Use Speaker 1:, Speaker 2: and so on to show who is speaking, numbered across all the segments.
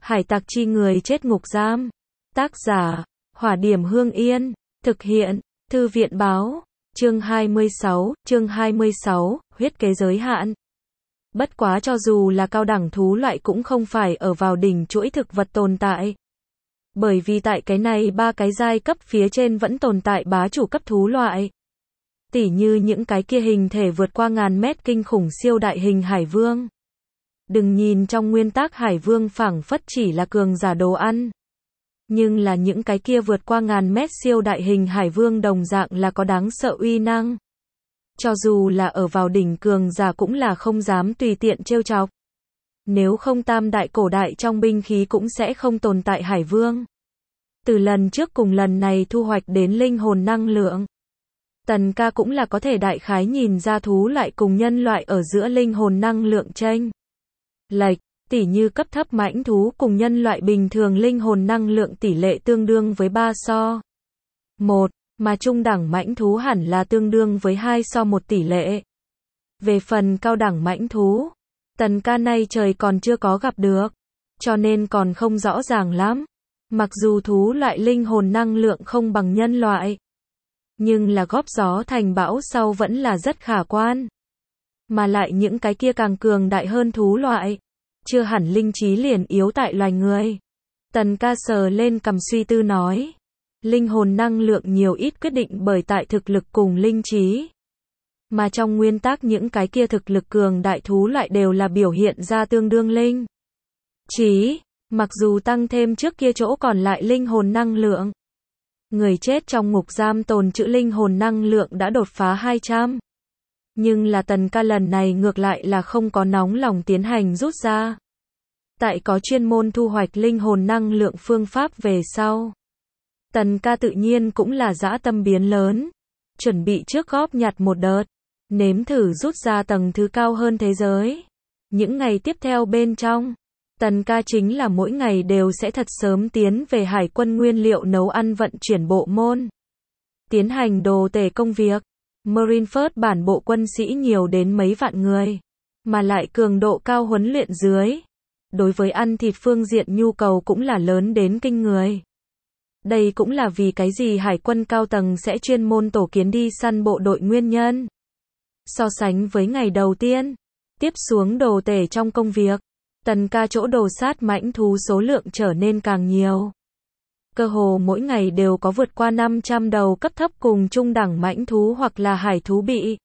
Speaker 1: Hải tặc chi người chết ngục giam. Tác giả, Hỏa Điểm Hương Yên. Thực hiện, Thư viện báo. Chương 26, huyết kế giới hạn. Bất quá cho dù là cao đẳng thú loại cũng không phải ở vào đỉnh chuỗi thực vật tồn tại. Bởi vì tại cái này ba cái giai cấp phía trên vẫn tồn tại bá chủ cấp thú loại. Tỉ như những cái kia hình thể vượt qua ngàn mét kinh khủng siêu đại hình hải vương. Đừng nhìn trong nguyên tắc hải vương phảng phất chỉ là cường giả đồ ăn. Nhưng là những cái kia vượt qua ngàn mét siêu đại hình hải vương đồng dạng là có đáng sợ uy năng. Cho dù là ở vào đỉnh cường giả cũng là không dám tùy tiện trêu chọc. Nếu không tam đại cổ đại trong binh khí cũng sẽ không tồn tại hải vương. Từ lần trước cùng lần này thu hoạch đến linh hồn năng lượng. Tần ca cũng là có thể đại khái nhìn ra thú loại cùng nhân loại ở giữa linh hồn năng lượng chênh lệch, tỉ như cấp thấp mãnh thú cùng nhân loại bình thường linh hồn năng lượng tỷ lệ tương đương với 3:1, mà trung đẳng mãnh thú hẳn là tương đương với 2:1 tỷ lệ. Về phần cao đẳng mãnh thú, tần ca nay trời còn chưa có gặp được, cho nên còn không rõ ràng lắm. Mặc dù thú loại linh hồn năng lượng không bằng nhân loại, nhưng là góp gió thành bão sau vẫn là rất khả quan. Mà lại những cái kia càng cường đại hơn thú loại, chưa hẳn linh trí liền yếu tại loài người. Tần ca sờ lên cằm suy tư nói, linh hồn năng lượng nhiều ít quyết định bởi tại thực lực cùng linh trí. Mà trong nguyên tắc những cái kia thực lực cường đại thú loại đều là biểu hiện ra tương đương linh trí, mặc dù tăng thêm trước kia chỗ còn lại linh hồn năng lượng. Người chết trong ngục giam tồn trữ linh hồn năng lượng đã đột phá 200. Nhưng là tần ca lần này ngược lại là không có nóng lòng tiến hành rút ra. Tại có chuyên môn thu hoạch linh hồn năng lượng phương pháp về sau. Tần ca tự nhiên cũng là dã tâm biến lớn. Chuẩn bị trước góp nhặt một đợt. Nếm thử rút ra tầng thứ cao hơn thế giới. Những ngày tiếp theo bên trong. Tần ca chính là mỗi ngày đều sẽ thật sớm tiến về hải quân nguyên liệu nấu ăn vận chuyển bộ môn. Tiến hành đồ tể công việc. Marine First bản bộ quân sĩ nhiều đến mấy vạn người. Mà lại cường độ cao huấn luyện dưới. Đối với ăn thịt phương diện nhu cầu cũng là lớn đến kinh người. Đây cũng là vì cái gì hải quân cao tầng sẽ chuyên môn tổ kiến đi săn bộ đội nguyên nhân. So sánh với ngày đầu tiên. Tiếp xuống đồ tể trong công việc. Tần ca chỗ đồ sát mãnh thú số lượng trở nên càng nhiều. Cơ hồ mỗi ngày đều có vượt qua 500 đầu cấp thấp cùng trung đẳng mãnh thú hoặc là hải thú bị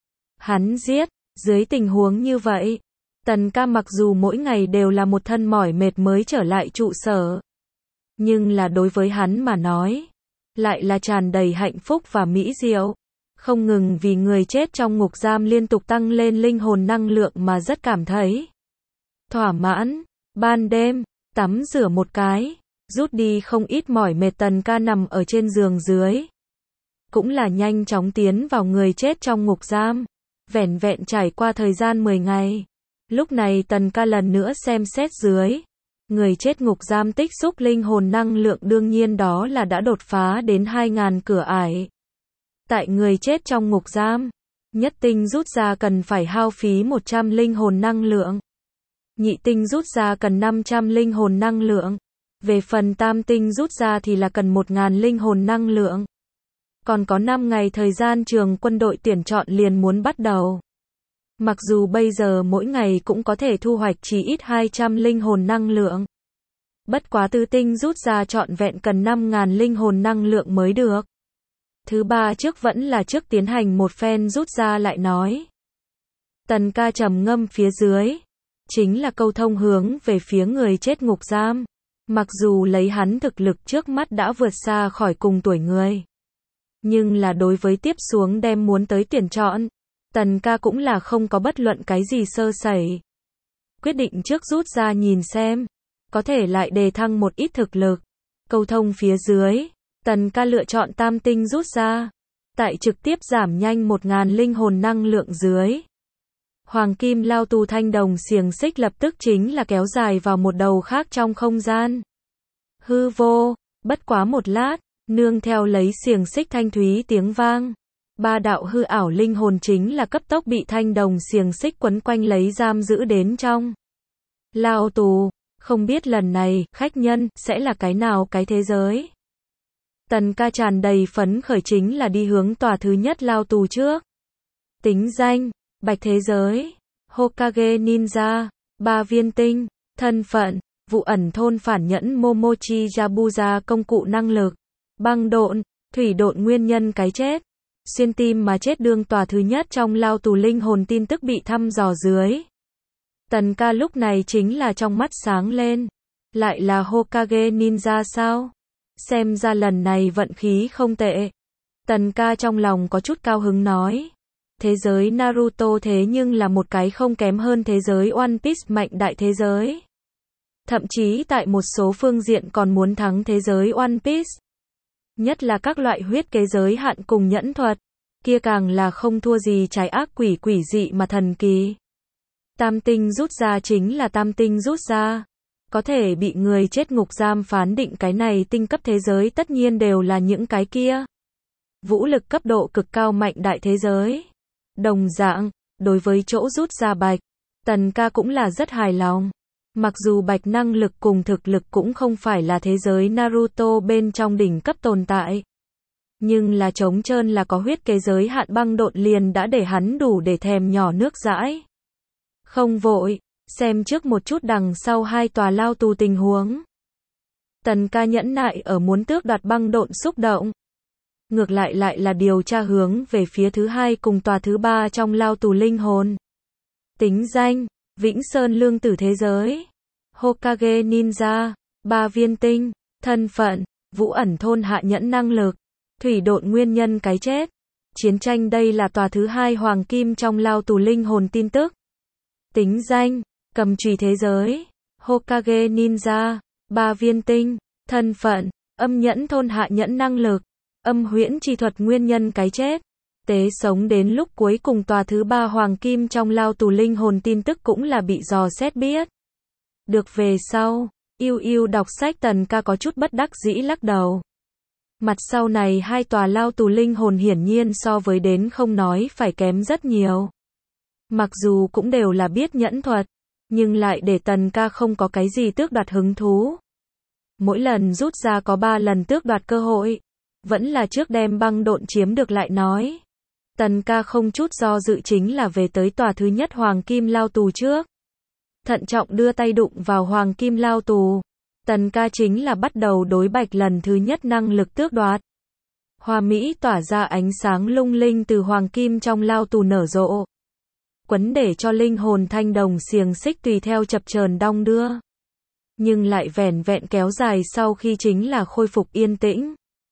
Speaker 1: hắn giết. Dưới tình huống như vậy, tần ca mặc dù mỗi ngày đều là một thân mỏi mệt mới trở lại trụ sở. Nhưng là đối với hắn mà nói, lại là tràn đầy hạnh phúc và mỹ diệu. Không ngừng vì người chết trong ngục giam liên tục tăng lên linh hồn năng lượng mà rất cảm thấy thỏa mãn. Ban đêm, tắm rửa một cái, rút đi không ít mỏi mệt tần ca nằm ở trên giường dưới. Cũng là nhanh chóng tiến vào người chết trong ngục giam. Vẻn vẹn trải qua thời gian 10 ngày. Lúc này tần ca lần nữa xem xét dưới. Người chết ngục giam tích xúc linh hồn năng lượng đương nhiên đó là đã đột phá đến 2.000 cửa ải. Tại người chết trong ngục giam, nhất tinh rút ra cần phải hao phí 100 linh hồn năng lượng. Nhị tinh rút ra cần 500 linh hồn năng lượng. Về phần tam tinh rút ra thì là cần 1.000 linh hồn năng lượng. Còn có 5 ngày thời gian trường quân đội tuyển chọn liền muốn bắt đầu. Mặc dù bây giờ mỗi ngày cũng có thể thu hoạch chỉ ít 200 linh hồn năng lượng. Bất quá tứ tinh rút ra trọn vẹn cần 5.000 linh hồn năng lượng mới được. Thứ ba trước vẫn là trước tiến hành một phen rút ra lại nói. Tần ca trầm ngâm phía dưới. Chính là câu thông hướng về phía người chết ngục giam. Mặc dù lấy hắn thực lực trước mắt đã vượt xa khỏi cùng tuổi người. Nhưng là đối với tiếp xuống đem muốn tới tuyển chọn. Tần ca cũng là không có bất luận cái gì sơ sẩy. Quyết định trước rút ra nhìn xem. Có thể lại đề thăng một ít thực lực. Câu thông phía dưới. Tần ca lựa chọn tam tinh rút ra. Tại trực tiếp giảm nhanh 1.000 linh hồn năng lượng dưới. Hoàng kim lao tù thanh đồng xiềng xích lập tức chính là kéo dài vào một đầu khác trong không gian. Hư vô, bất quá một lát, nương theo lấy xiềng xích thanh thúy tiếng vang. Ba đạo hư ảo linh hồn chính là cấp tốc bị thanh đồng xiềng xích quấn quanh lấy giam giữ đến trong lao tù. Không biết lần này, khách nhân, sẽ là cái nào cái thế giới? Tần ca tràn đầy phấn khởi chính là đi hướng tòa thứ nhất lao tù trước. Tính danh, Bạch thế giới, Hokage Ninja, 3 viên tinh, thân phận, vụ ẩn thôn phản nhẫn Momochi Yabuza công cụ năng lực, băng độn, thủy độn nguyên nhân cái chết, xuyên tim mà chết đương tòa thứ nhất trong lao tù linh hồn tin tức bị thăm dò dưới. Tần ca lúc này chính là trong mắt sáng lên. Lại là Hokage Ninja sao? Xem ra lần này vận khí không tệ. Tần ca trong lòng có chút cao hứng nói. Thế giới Naruto thế nhưng là một cái không kém hơn thế giới One Piece mạnh đại thế giới. Thậm chí tại một số phương diện còn muốn thắng thế giới One Piece. Nhất là các loại huyết kế giới hạn cùng nhẫn thuật. Kia càng là không thua gì trái ác quỷ quỷ dị mà thần kỳ. Tam tinh rút ra chính là tam tinh rút ra. Có thể bị người chết ngục giam phán định cái này tinh cấp thế giới tất nhiên đều là những cái kia. Vũ lực cấp độ cực cao mạnh đại thế giới. Đồng dạng, đối với chỗ rút ra Bạch, Tần ca cũng là rất hài lòng. Mặc dù Bạch năng lực cùng thực lực cũng không phải là thế giới Naruto bên trong đỉnh cấp tồn tại. Nhưng là trống trơn là có huyết kế giới hạn băng độn liền đã để hắn đủ để thèm nhỏ nước dãi. Không vội, xem trước một chút đằng sau hai tòa lao tù tình huống. Tần ca nhẫn nại ở muốn tước đoạt băng độn xúc động. Ngược lại là điều tra hướng về phía thứ hai cùng tòa thứ ba trong lao tù linh hồn. Tính danh, Vĩnh Sơn Lương Tử thế giới. Hokage Ninja, 3 viên tinh, thân phận, Vũ ẩn thôn hạ nhẫn năng lực, thủy độn nguyên nhân cái chết. Chiến tranh đây là tòa thứ hai hoàng kim trong lao tù linh hồn tin tức. Tính danh, cầm chùy thế giới. Hokage Ninja, 3 viên tinh, thân phận, âm nhẫn thôn hạ nhẫn năng lực, âm huyễn chi thuật nguyên nhân cái chết. Tế sống đến lúc cuối cùng tòa thứ ba hoàng kim trong lao tù linh hồn tin tức cũng là bị dò xét biết. Được về sau, yêu đọc sách Tần ca có chút bất đắc dĩ lắc đầu. Mặt sau này hai tòa lao tù linh hồn hiển nhiên so với đến không nói phải kém rất nhiều. Mặc dù cũng đều là biết nhẫn thuật, nhưng lại để Tần ca không có cái gì tước đoạt hứng thú. Mỗi lần rút ra có 3 lần tước đoạt cơ hội, vẫn là trước đem băng độn chiếm được lại nói. Tần ca không chút do dự chính là về tới tòa thứ nhất hoàng kim lao tù trước. Thận trọng đưa tay đụng vào hoàng kim lao tù. Tần ca chính là bắt đầu đối Bạch lần thứ nhất năng lực tước đoạt. Hoa mỹ tỏa ra ánh sáng lung linh từ hoàng kim trong lao tù nở rộ. Quấn để cho linh hồn thanh đồng xiềng xích tùy theo chập chờn đong đưa. Nhưng lại vẻn vẹn kéo dài sau khi chính là khôi phục yên tĩnh.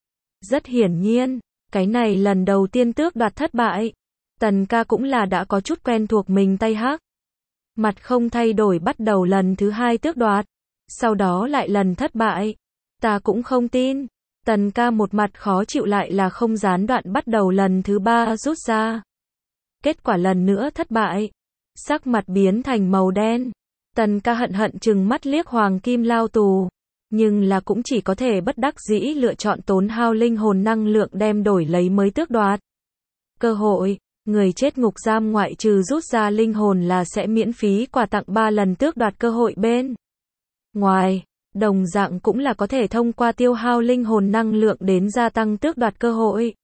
Speaker 1: Rất hiển nhiên, cái này lần đầu tiên tước đoạt thất bại. Tần ca cũng là đã có chút quen thuộc mình tay hắc. Mặt không thay đổi bắt đầu lần thứ hai tước đoạt. Sau đó lại lần thất bại. Ta cũng không tin. Tần ca một mặt khó chịu lại là không gián đoạn bắt đầu lần thứ ba rút ra. Kết quả lần nữa thất bại. Sắc mặt biến thành màu đen. Tần ca hận chừng mắt liếc hoàng kim lao tù. Nhưng là cũng chỉ có thể bất đắc dĩ lựa chọn tốn hao linh hồn năng lượng đem đổi lấy mới tước đoạt. Cơ hội, người chết ngục giam ngoại trừ rút ra linh hồn là sẽ miễn phí quà tặng 3 lần tước đoạt cơ hội bên ngoài, đồng dạng cũng là có thể thông qua tiêu hao linh hồn năng lượng đến gia tăng tước đoạt cơ hội.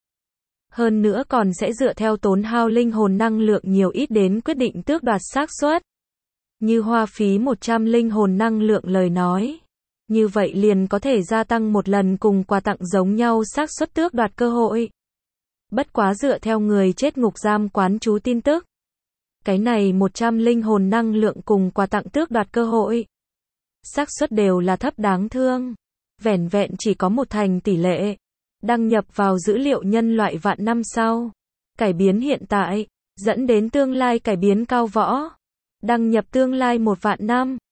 Speaker 1: Hơn nữa còn sẽ dựa theo tốn hao linh hồn năng lượng nhiều ít đến quyết định tước đoạt xác suất. Như hoa phí 100 linh hồn năng lượng lời nói. Như vậy liền có thể gia tăng một lần cùng quà tặng giống nhau xác suất tước đoạt cơ hội. Bất quá dựa theo người chết ngục giam quán chú tin tức. Cái này 100 linh hồn năng lượng cùng quà tặng tước đoạt cơ hội. Xác suất đều là thấp đáng thương. Vẻn vẹn chỉ có 1% tỷ lệ. Đăng nhập vào dữ liệu nhân loại vạn năm sau. Cải biến hiện tại, dẫn đến tương lai cải biến cao võ. Đăng nhập tương lai 1 vạn năm.